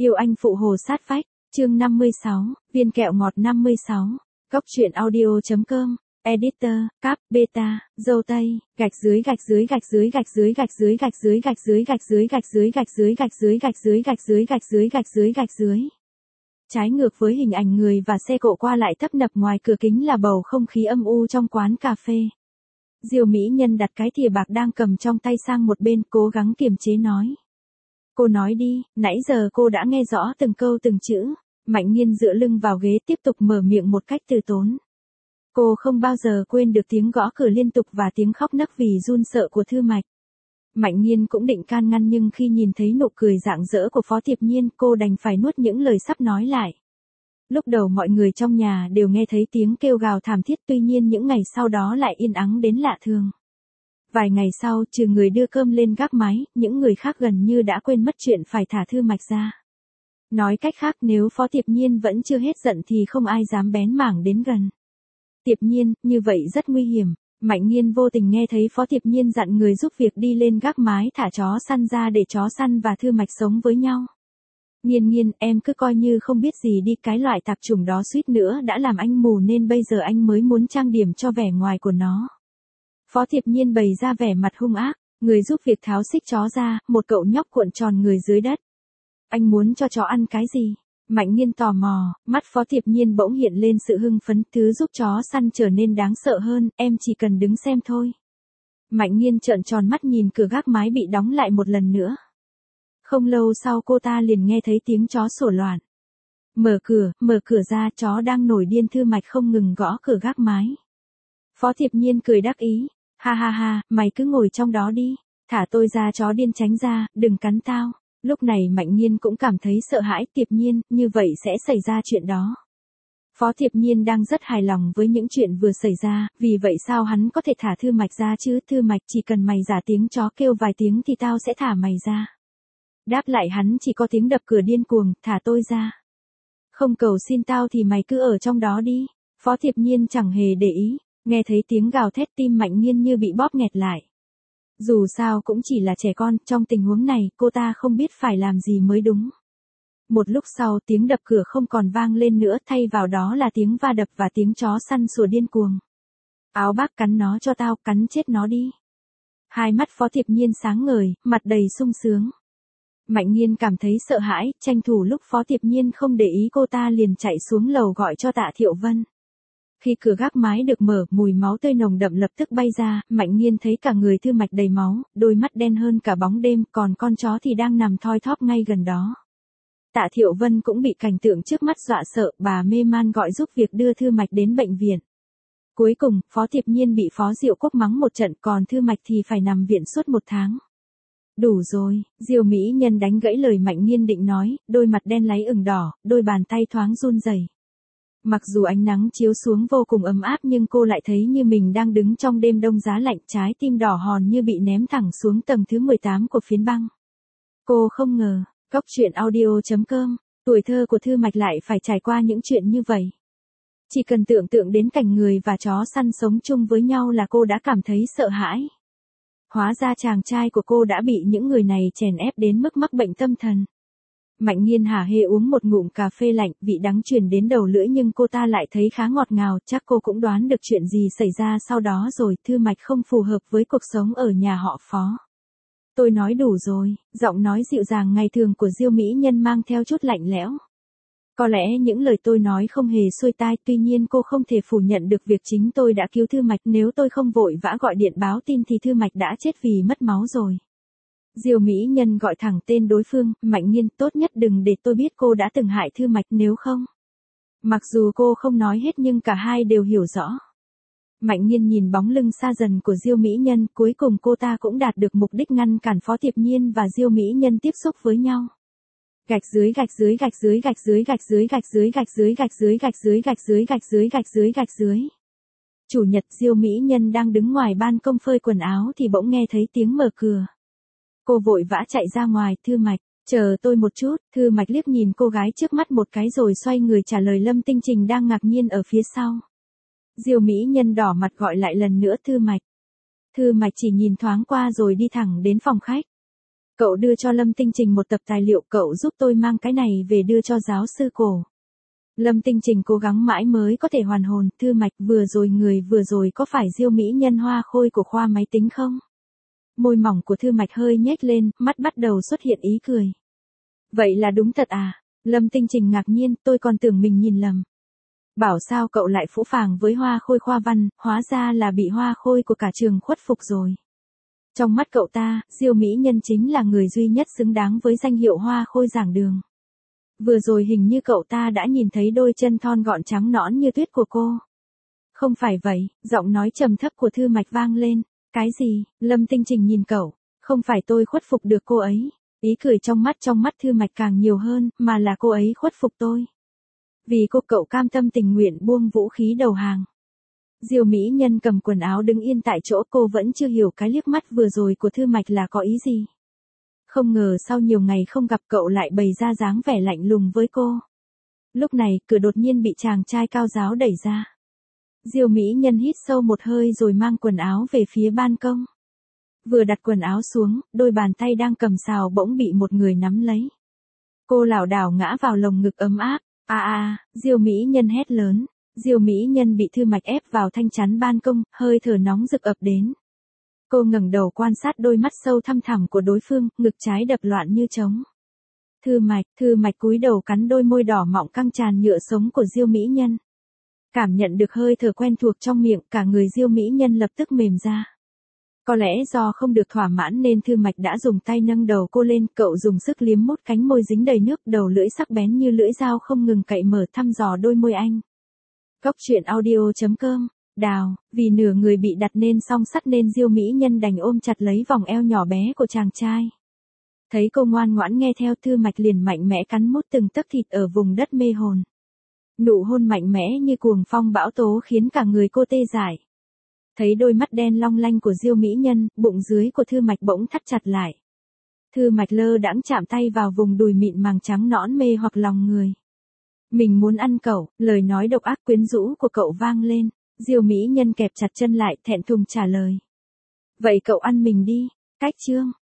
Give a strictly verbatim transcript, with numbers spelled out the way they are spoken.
Yêu anh phụ hồ sát vách, chương năm mươi sáu, viên kẹo ngọt năm mươi sáu, góc truyện audio.com, editor, cap, beta, dâu tây, gạch dưới gạch dưới gạch dưới gạch dưới gạch dưới gạch dưới gạch dưới gạch dưới gạch dưới gạch dưới gạch dưới gạch dưới gạch dưới gạch dưới gạch dưới gạch dưới. Trái ngược với hình ảnh người và xe cộ qua lại tấp nập ngoài cửa kính là bầu không khí âm u trong quán cà phê. Diêu mỹ nhân đặt cái thìa bạc đang cầm trong tay sang một bên, cố gắng kiềm chế nói. Cô nói đi, nãy giờ cô đã nghe rõ từng câu từng chữ. Mạnh Nghiên dựa lưng vào ghế tiếp tục mở miệng một cách từ tốn. Cô không bao giờ quên được tiếng gõ cửa liên tục và tiếng khóc nấc vì run sợ của Thư Mạch. Mạnh Nghiên cũng định can ngăn nhưng khi nhìn thấy nụ cười rạng rỡ của Phó Tiệp Nhiên, cô đành phải nuốt những lời sắp nói lại. Lúc đầu mọi người trong nhà đều nghe thấy tiếng kêu gào thảm thiết, tuy nhiên những ngày sau đó lại yên ắng đến lạ thường. Vài ngày sau, trừ người đưa cơm lên gác mái, những người khác gần như đã quên mất chuyện phải thả Thư Mạch ra. Nói cách khác, nếu Phó Tiệp Nhiên vẫn chưa hết giận thì không ai dám bén mảng đến gần. Tiệp Nhiên, như vậy rất nguy hiểm. Mạnh Nghiên vô tình nghe thấy Phó Tiệp Nhiên dặn người giúp việc đi lên gác mái thả chó săn ra để chó săn và Thư Mạch sống với nhau. Nghiên Nghiên, em cứ coi như không biết gì đi, cái loại tạp chủng đó suýt nữa đã làm anh mù nên bây giờ anh mới muốn trang điểm cho vẻ ngoài của nó. Phó Tiệp Nhiên bày ra vẻ mặt hung ác, người giúp việc tháo xích chó ra, một cậu nhóc cuộn tròn người dưới đất. Anh muốn cho chó ăn cái gì? Mạnh Nghiên tò mò, mắt Phó Tiệp Nhiên bỗng hiện lên sự hưng phấn, thứ giúp chó săn trở nên đáng sợ hơn, em chỉ cần đứng xem thôi. Mạnh Nghiên trợn tròn mắt nhìn cửa gác mái bị đóng lại một lần nữa. Không lâu sau cô ta liền nghe thấy tiếng chó sủa loạn. Mở cửa, mở cửa ra, chó đang nổi điên. Thư Mạch không ngừng gõ cửa gác mái. Phó Tiệp Nhiên cười đắc ý, ha ha ha, mày cứ ngồi trong đó đi, thả tôi ra, chó điên, tránh ra, đừng cắn tao. Lúc này Mạnh Nghiên cũng cảm thấy sợ hãi. Tiệp Nhiên, như vậy sẽ xảy ra chuyện đó. Phó Tiệp Nhiên đang rất hài lòng với những chuyện vừa xảy ra, vì vậy sao hắn có thể thả Thư Mạch ra chứ? Thư Mạch, chỉ cần mày giả tiếng chó kêu vài tiếng thì tao sẽ thả mày ra. Đáp lại hắn chỉ có tiếng đập cửa điên cuồng, thả tôi ra. Không cầu xin tao thì mày cứ ở trong đó đi. Phó Tiệp Nhiên chẳng hề để ý, nghe thấy tiếng gào thét tim Mạnh Nghiên như bị bóp nghẹt lại. Dù sao cũng chỉ là trẻ con, trong tình huống này, cô ta không biết phải làm gì mới đúng. Một lúc sau tiếng đập cửa không còn vang lên nữa, thay vào đó là tiếng va đập và tiếng chó săn sủa điên cuồng. Áo bác, cắn nó cho tao, cắn chết nó đi. Hai mắt Phó Tiệp Nhiên sáng ngời, mặt đầy sung sướng. Mạnh Nghiên cảm thấy sợ hãi, tranh thủ lúc Phó Tiệp Nhiên không để ý cô ta liền chạy xuống lầu gọi cho Tạ Thiệu Vân. Khi cửa gác mái được mở, mùi máu tươi nồng đậm lập tức bay ra, Mạnh Nghiên thấy cả người Thư Mạch đầy máu, đôi mắt đen hơn cả bóng đêm, còn con chó thì đang nằm thoi thóp ngay gần đó. Tạ Thiệu Vân cũng bị cảnh tượng trước mắt dọa sợ, bà mê man gọi giúp việc đưa Thư Mạch đến bệnh viện. Cuối cùng, Phó Tiệp Nhiên bị Phó Diệu Quốc mắng một trận, còn Thư Mạch thì phải nằm viện suốt một tháng. Đủ rồi, Diêu mỹ nhân đánh gãy lời Mạnh Nghiên định nói, đôi mặt đen láy ửng đỏ, đôi bàn tay thoáng run rẩy. Mặc dù ánh nắng chiếu xuống vô cùng ấm áp nhưng cô lại thấy như mình đang đứng trong đêm đông giá lạnh, trái tim đỏ hòn như bị ném thẳng xuống tầng thứ mười tám của phiến băng. Cô không ngờ, góc truyện audio.com, tuổi thơ của Thư Mạch lại phải trải qua những chuyện như vậy. Chỉ cần tưởng tượng đến cảnh người và chó săn sống chung với nhau là cô đã cảm thấy sợ hãi. Hóa ra chàng trai của cô đã bị những người này chèn ép đến mức mắc bệnh tâm thần. Mạnh Nghiên hả hê uống một ngụm cà phê lạnh, vị đắng truyền đến đầu lưỡi nhưng cô ta lại thấy khá ngọt ngào, chắc cô cũng đoán được chuyện gì xảy ra sau đó rồi. Thư Mạch không phù hợp với cuộc sống ở nhà họ Phó. Tôi nói đủ rồi, giọng nói dịu dàng ngày thường của Diêu mỹ nhân mang theo chút lạnh lẽo. Có lẽ những lời tôi nói không hề xuôi tai, tuy nhiên cô không thể phủ nhận được việc chính tôi đã cứu Thư Mạch, nếu tôi không vội vã gọi điện báo tin thì Thư Mạch đã chết vì mất máu rồi. Diêu mỹ nhân gọi thẳng tên đối phương, Mạnh Nghiên, tốt nhất đừng để tôi biết cô đã từng hại Thư Mạch, nếu không. Mặc dù cô không nói hết nhưng cả hai đều hiểu rõ. Mạnh Nghiên nhìn bóng lưng xa dần của Diêu mỹ nhân, cuối cùng cô ta cũng đạt được mục đích ngăn cản Phó Tiệp Nhiên và Diêu mỹ nhân tiếp xúc với nhau. Gạch dưới gạch dưới gạch dưới gạch dưới gạch dưới gạch dưới gạch dưới gạch dưới gạch dưới gạch dưới gạch dưới gạch dưới gạch dưới. Chủ nhật, Diêu mỹ nhân đang đứng ngoài ban công phơi quần áo thì bỗng nghe thấy tiếng mở cửa. Cô vội vã chạy ra ngoài, Thư Mạch, chờ tôi một chút. Thư Mạch liếc nhìn cô gái trước mắt một cái rồi xoay người trả lời Lâm Tinh Trình đang ngạc nhiên ở phía sau. Diêu mỹ nhân đỏ mặt gọi lại lần nữa, Thư Mạch. Thư Mạch chỉ nhìn thoáng qua rồi đi thẳng đến phòng khách. Cậu đưa cho Lâm Tinh Trình một tập tài liệu, cậu giúp tôi mang cái này về đưa cho giáo sư cổ. Lâm Tinh Trình cố gắng mãi mới có thể hoàn hồn, Thư Mạch, vừa rồi người vừa rồi có phải Diêu mỹ nhân Hoa Khôi của khoa máy tính không? Môi mỏng của Thư Mạch hơi nhếch lên, mắt bắt đầu xuất hiện ý cười. Vậy là đúng thật à? Lâm Tinh Trình ngạc nhiên, tôi còn tưởng mình nhìn lầm. Bảo sao cậu lại phũ phàng với Hoa Khôi khoa văn, hóa ra là bị Hoa Khôi của cả trường khuất phục rồi. Trong mắt cậu ta, Diêu mỹ nhân chính là người duy nhất xứng đáng với danh hiệu Hoa Khôi giảng đường. Vừa rồi hình như cậu ta đã nhìn thấy đôi chân thon gọn trắng nõn như tuyết của cô. Không phải vậy, giọng nói trầm thấp của Thư Mạch vang lên. Cái gì? Lâm Tinh Trình nhìn cậu. Không phải tôi khuất phục được cô ấy. Ý cười trong mắt trong mắt Thư Mạch càng nhiều hơn, mà là cô ấy khuất phục tôi. Vì cô cậu cam tâm tình nguyện buông vũ khí đầu hàng. Diêu mỹ nhân cầm quần áo đứng yên tại chỗ, cô vẫn chưa hiểu cái liếc mắt vừa rồi của Thư Mạch là có ý gì. Không ngờ sau nhiều ngày không gặp cậu lại bày ra dáng vẻ lạnh lùng với cô. Lúc này, cửa đột nhiên bị chàng trai cao giáo đẩy ra. Diêu mỹ nhân hít sâu một hơi rồi mang quần áo về phía ban công. Vừa đặt quần áo xuống, đôi bàn tay đang cầm sào bỗng bị một người nắm lấy. Cô lảo đảo ngã vào lồng ngực ấm áp. A a, Diêu mỹ nhân hét lớn. Diêu mỹ nhân bị Thư Mạch ép vào thanh chắn ban công, hơi thở nóng rực ập đến. Cô ngẩng đầu quan sát đôi mắt sâu thăm thẳm của đối phương, ngực trái đập loạn như trống. Thư Mạch, Thư Mạch cúi đầu cắn đôi môi đỏ mọng căng tràn nhựa sống của Diêu mỹ nhân. Cảm nhận được hơi thở quen thuộc trong miệng, cả người Diêu mỹ nhân lập tức mềm ra. Có lẽ do không được thỏa mãn nên Thư Mạch đã dùng tay nâng đầu cô lên, cậu dùng sức liếm mút cánh môi dính đầy nước, đầu lưỡi sắc bén như lưỡi dao không ngừng cậy mở thăm dò đôi môi anh. Góc truyện audio chấm com. Đào, vì nửa người bị đặt nên song sắt nên Diêu mỹ nhân đành ôm chặt lấy vòng eo nhỏ bé của chàng trai. Thấy cô ngoan ngoãn nghe theo, Thư Mạch liền mạnh mẽ cắn mút từng tấc thịt ở vùng đất mê hồn. Nụ hôn mạnh mẽ như cuồng phong bão tố khiến cả người cô tê dại. Thấy đôi mắt đen long lanh của Diêu mỹ nhân, bụng dưới của Thư Mạch bỗng thắt chặt lại. Thư Mạch lơ đãng chạm tay vào vùng đùi mịn màng trắng nõn mê hoặc lòng người. Mình muốn ăn cậu, lời nói độc ác quyến rũ của cậu vang lên. Diêu mỹ nhân kẹp chặt chân lại, thẹn thùng trả lời. Vậy cậu ăn mình đi. Cách chương.